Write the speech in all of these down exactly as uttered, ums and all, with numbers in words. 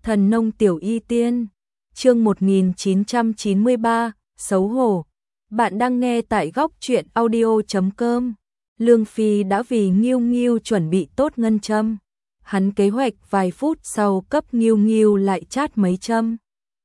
Thần nông tiểu y tiên, chương một nghìn chín trăm chín mươi ba, xấu hổ. Bạn đang nghe tại góc truyện audio chấm com. Lương Phi đã vì Nghiêu Nghiêu chuẩn bị tốt ngân châm. Hắn kế hoạch vài phút sau cấp Nghiêu Nghiêu lại chát mấy châm.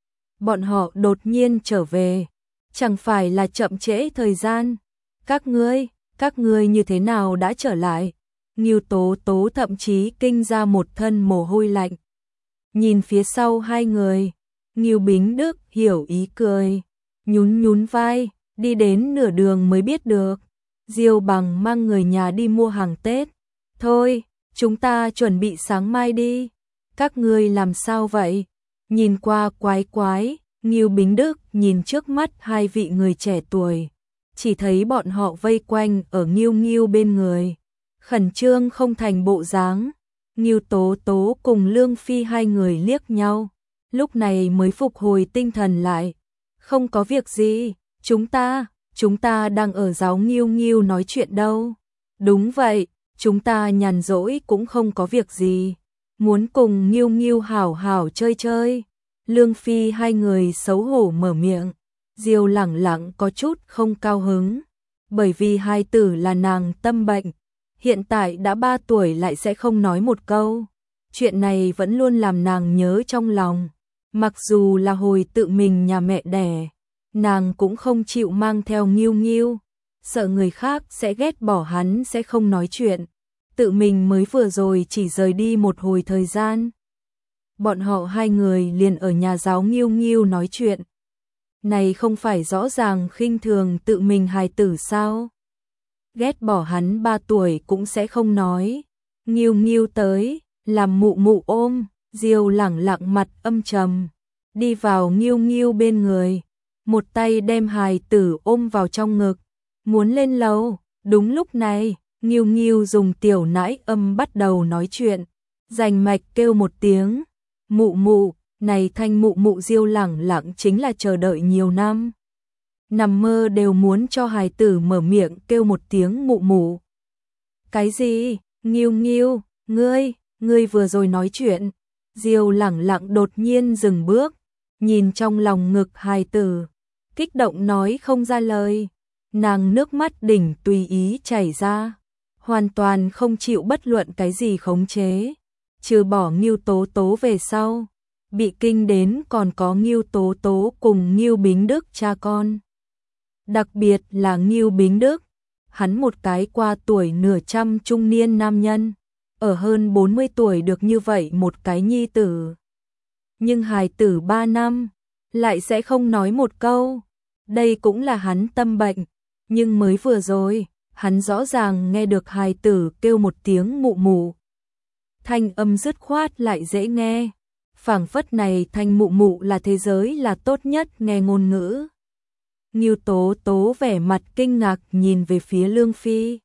Bọn họ đột nhiên trở về, chẳng phải là chậm trễ thời gian. Các ngươi, các ngươi như thế nào đã trở lại? Nghiêu Tố Tố thậm chí kinh ra một thân mồ hôi lạnh. Nhìn phía sau hai người, Nghiêu Bính Đức hiểu ý cười, nhún nhún vai, đi đến nửa đường mới biết được. Diêu Bằng mang người nhà đi mua hàng Tết. Thôi, chúng ta chuẩn bị sáng mai đi. Các ngươi làm sao vậy? Nhìn qua quái quái, Nghiêu Bính Đức nhìn trước mắt hai vị người trẻ tuổi, chỉ thấy bọn họ vây quanh ở Nghiêu Nghiêu bên người, khẩn trương không thành bộ dáng. Nghiêu Tố Tố cùng Lương Phi hai người liếc nhau, lúc này mới phục hồi tinh thần lại. Không có việc gì, chúng ta, chúng ta đang ở giáo Nghiêu Nghiêu nói chuyện đâu. Đúng vậy, chúng ta nhàn rỗi cũng không có việc gì, muốn cùng Nghiêu Nghiêu hảo hảo chơi chơi. Lương Phi hai người xấu hổ mở miệng. Diêu Lẳng Lẳng có chút không cao hứng, bởi vì hai tử là nàng tâm bệnh, hiện tại đã ba tuổi lại sẽ không nói một câu. Chuyện này vẫn luôn làm nàng nhớ trong lòng. Mặc dù là hồi tự mình nhà mẹ đẻ, nàng cũng không chịu mang theo Nghiêu Nghiêu, sợ người khác sẽ ghét bỏ hắn sẽ không nói chuyện. Tự mình mới vừa rồi chỉ rời đi một hồi thời gian, bọn họ hai người liền ở nhà giáo Nghiêu Nghiêu nói chuyện. Này không phải rõ ràng khinh thường tự mình hài tử sao? Ghét bỏ hắn ba tuổi cũng sẽ không nói. Nghiêu Nghiêu tới, làm mụ mụ ôm. Diêu Lẳng Lặng mặt âm trầm, đi vào Nghiêu Nghiêu bên người, một tay đem hài tử ôm vào trong ngực, muốn lên lầu. Đúng lúc này, Nghiêu Nghiêu dùng tiểu nãi âm bắt đầu nói chuyện, rành mạch kêu một tiếng, mụ mụ. Này thanh mụ mụ Diêu Lẳng Lặng chính là chờ đợi nhiều năm, nằm mơ đều muốn cho hài tử mở miệng kêu một tiếng mụ mụ. Cái gì? Nghiêu Nghiêu, ngươi, ngươi vừa rồi nói chuyện. Diêu Lẳng Lặng đột nhiên dừng bước, nhìn trong lòng ngực hài tử, kích động nói không ra lời. Nàng nước mắt đỉnh tùy ý chảy ra, hoàn toàn không chịu bất luận cái gì khống chế, trừ bỏ Nghiêu Tố Tố về sau. Bị kinh đến còn có Nghiêu Tố Tố cùng Nghiêu Bính Đức cha con. Đặc biệt là Nghiêu Bính Đức, hắn một cái qua tuổi nửa trăm trung niên nam nhân, ở hơn bốn mươi tuổi được như vậy một cái nhi tử. Nhưng hài tử ba năm, lại sẽ không nói một câu. Đây cũng là hắn tâm bệnh, nhưng mới vừa rồi, hắn rõ ràng nghe được hài tử kêu một tiếng mụ mụ. Thanh âm dứt khoát lại dễ nghe. Phảng phất này thanh mụ mụ là thế giới là tốt nhất nghe ngôn ngữ. Nghiêu Tố Tố vẻ mặt kinh ngạc nhìn về phía Lương Phi.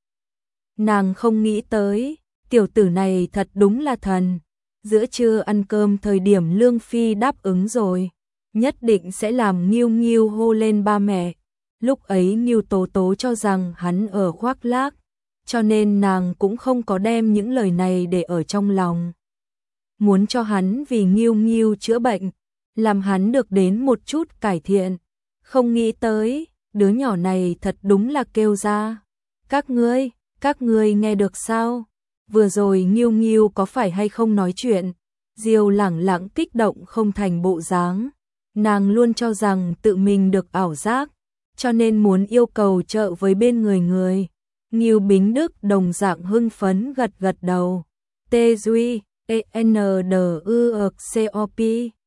Nàng không nghĩ tới, tiểu tử này thật đúng là thần. Giữa trưa ăn cơm thời điểm Lương Phi đáp ứng rồi, nhất định sẽ làm Nghiêu Nghiêu hô lên ba mẹ. Lúc ấy Nghiêu Tố Tố cho rằng hắn ở khoác lác, cho nên nàng cũng không có đem những lời này để ở trong lòng. Muốn cho hắn vì Nghiêu Nghiêu chữa bệnh, làm hắn được đến một chút cải thiện. Không nghĩ tới, đứa nhỏ này thật đúng là kêu ra. Các ngươi, các ngươi nghe được sao? Vừa rồi Nghiêu Nghiêu có phải hay không nói chuyện? Diêu Lẳng Lặng kích động không thành bộ dáng. Nàng luôn cho rằng tự mình được ảo giác, cho nên muốn yêu cầu trợ với bên người người. Nghiêu Bính Đức đồng dạng hưng phấn gật gật đầu. Tê Duy E N D U C O P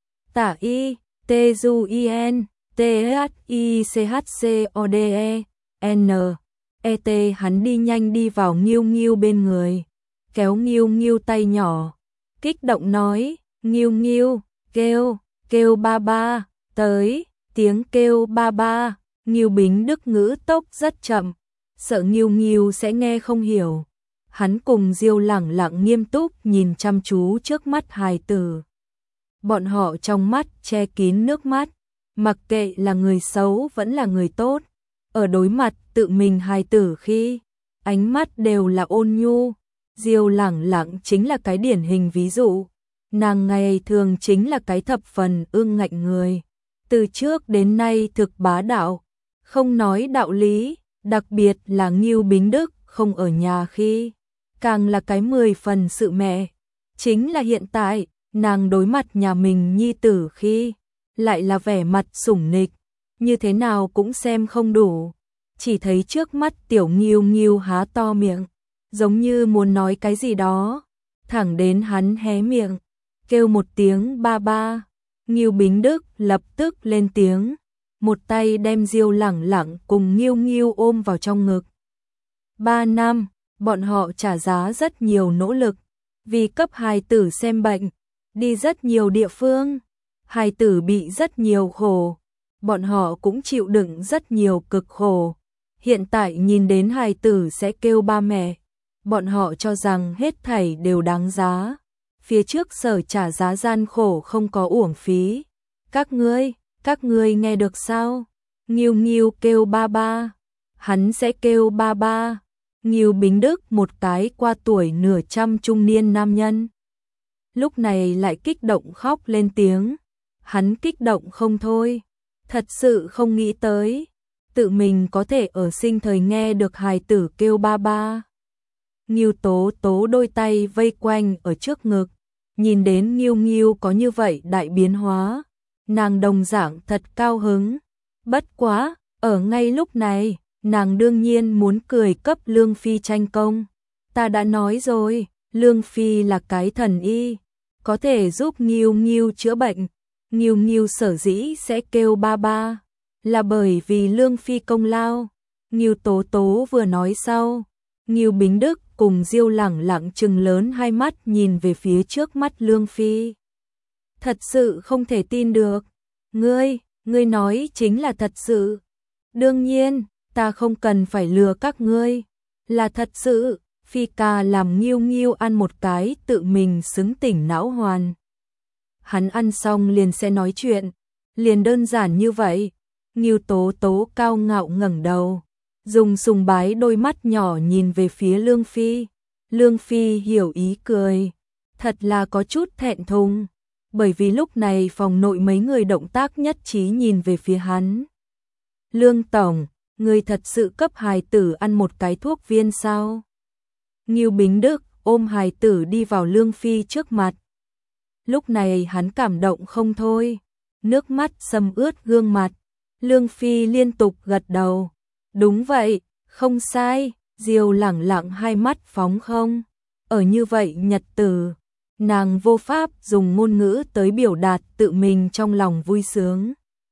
Tả Y T U I N T H I C H C O D E N E T. Hắn đi nhanh đi vào Nghiêu Nghiêu bên người, kéo Nghiêu Nghiêu tay nhỏ, kích động nói, Nghiêu Nghiêu, kêu, kêu ba ba, tới. Tiếng kêu ba ba, Nghiêu Bính Đức ngữ tốc rất chậm, sợ Nghiêu Nghiêu sẽ nghe không hiểu. Hắn cùng Diêu Lẳng Lặng nghiêm túc nhìn chăm chú trước mắt hài tử. Bọn họ trong mắt che kín nước mắt, mặc kệ là người xấu vẫn là người tốt, ở đối mặt tự mình hài tử khi, ánh mắt đều là ôn nhu. Diêu Lẳng Lặng chính là cái điển hình ví dụ. nàng ngày thường chính là cái thập phần ương ngạnh người. Từ trước đến nay thực bá đạo, không nói đạo lý, đặc biệt là Ngưu Bính Đức không ở nhà khi, càng là cái mười phần sự mẹ. Chính là hiện tại, nàng đối mặt nhà mình nhi tử khi, lại là vẻ mặt sủng nịch, như thế nào cũng xem không đủ. Chỉ thấy trước mắt tiểu Ngưu Ngưu há to miệng, giống như muốn nói cái gì đó, thẳng đến hắn hé miệng, kêu một tiếng ba ba. Ngưu Bính Đức lập tức lên tiếng, một tay đem Diêu Lẳng Lẳng cùng Ngưu Ngưu ôm vào trong ngực. Ba năm, bọn họ trả giá rất nhiều nỗ lực, vì cấp hài tử xem bệnh, đi rất nhiều địa phương, hài tử bị rất nhiều khổ, bọn họ cũng chịu đựng rất nhiều cực khổ. Hiện tại nhìn đến hài tử sẽ kêu ba mẹ, bọn họ cho rằng hết thảy đều đáng giá. Phía trước sở trả giá gian khổ không có uổng phí. Các ngươi, các ngươi nghe được sao? Ngưu Ngưu kêu ba ba, hắn sẽ kêu ba ba. Ngưu Bính Đức một cái qua tuổi nửa trăm trung niên nam nhân, lúc này lại kích động khóc lên tiếng. Hắn kích động không thôi, thật sự không nghĩ tới, tự mình có thể ở sinh thời nghe được hài tử kêu ba ba. Ngưu Tố Tố đôi tay vây quanh ở trước ngực, nhìn đến Ngưu Ngưu có như vậy đại biến hóa, nàng đồng dạng thật cao hứng. Bất quá, ở ngay lúc này, nàng đương nhiên muốn cười cấp Lương Phi tranh công. Ta đã nói rồi, Lương Phi là cái thần y, có thể giúp Ngưu Ngưu chữa bệnh. Ngưu Ngưu sở dĩ sẽ kêu ba ba, là bởi vì Lương Phi công lao. Ngưu Tố Tố vừa nói sau, Ngưu Bính Đức cùng Diêu Lẳng Lẳng trừng lớn hai mắt nhìn về phía trước mắt Lương Phi. Thật sự không thể tin được. Ngươi, ngươi nói chính là thật sự. Đương nhiên, ta không cần phải lừa các ngươi. Là thật sự, Phi ca làm Ngưu Ngưu ăn một cái tự mình xứng tỉnh não hoàn. Hắn ăn xong liền sẽ nói chuyện, liền đơn giản như vậy. Ngưu Tố Tố cao ngạo ngẩng đầu, dùng sùng bái đôi mắt nhỏ nhìn về phía Lương Phi. Lương Phi hiểu ý cười, thật là có chút thẹn thùng, bởi vì lúc này phòng nội mấy người động tác nhất trí nhìn về phía hắn. Lương Tổng, người thật sự cấp hài tử ăn một cái thuốc viên sao? Ngưu Bính Đức ôm hài tử đi vào Lương Phi trước mặt. Lúc này hắn cảm động không thôi, nước mắt xâm ướt gương mặt. Lương Phi liên tục gật đầu. Đúng vậy, không sai. Diêu Lẳng Lẳng hai mắt phóng không. Ở như vậy nhật tử, nàng vô pháp dùng ngôn ngữ tới biểu đạt tự mình trong lòng vui sướng.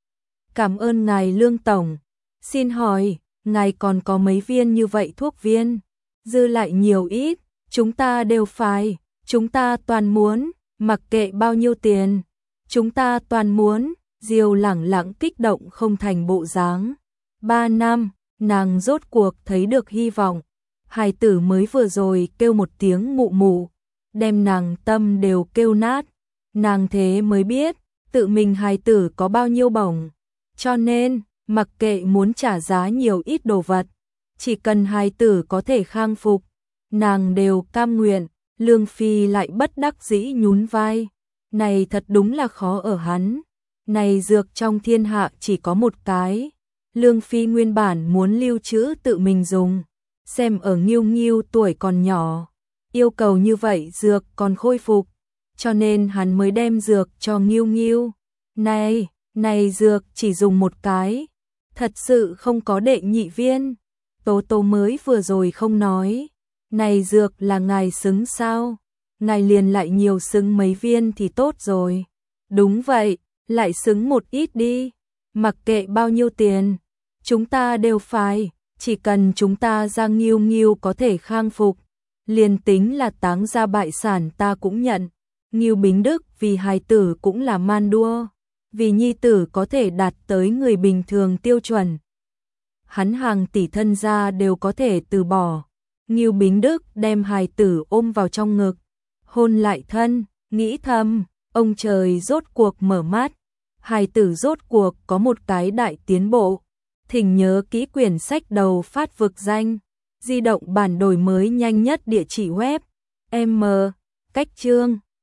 Cảm ơn ngài Lương Tổng. Xin hỏi, ngài còn có mấy viên như vậy thuốc viên? Dư lại nhiều ít, chúng ta đều phải, chúng ta toàn muốn, mặc kệ bao nhiêu tiền, chúng ta toàn muốn. Diêu Lẳng Lẳng kích động không thành bộ dáng. Ba năm, nàng rốt cuộc thấy được hy vọng. Hài tử mới vừa rồi kêu một tiếng mụ mụ, đem nàng tâm đều kêu nát. Nàng thế mới biết, tự mình hài tử có bao nhiêu bổng. Cho nên, mặc kệ muốn trả giá nhiều ít đồ vật, chỉ cần hài tử có thể khang phục, nàng đều cam nguyện. Lương Phi lại bất đắc dĩ nhún vai. Này thật đúng là khó ở hắn. Này dược trong thiên hạ chỉ có một cái. Lương Phi nguyên bản muốn lưu trữ tự mình dùng, xem ở Ngưu Ngưu tuổi còn nhỏ, yêu cầu như vậy dược còn khôi phục, cho nên hắn mới đem dược cho Ngưu Ngưu. Này, này dược chỉ dùng một cái, thật sự không có đệ nhị viên. Tố Tố mới vừa rồi không nói, này dược là ngài xứng sao? Ngài liền lại nhiều xứng mấy viên thì tốt rồi. Đúng vậy, lại xứng một ít đi, mặc kệ bao nhiêu tiền, chúng ta đều phải, chỉ cần chúng ta ra Ngưu Ngưu có thể khang phục, liền tính là táng ra bại sản ta cũng nhận. Ngưu Bính Đức vì hài tử cũng là man đua, vì nhi tử có thể đạt tới người bình thường tiêu chuẩn, hắn hàng tỷ thân gia đều có thể từ bỏ. Ngưu Bính Đức đem hài tử ôm vào trong ngực, hôn lại thân, nghĩ thầm, ông trời rốt cuộc mở mắt, hài tử rốt cuộc có một cái đại tiến bộ. Thỉnh nhớ kỹ quyển sách đầu phát vực danh, di động bản đổi mới nhanh nhất địa chỉ web, m, cách chương.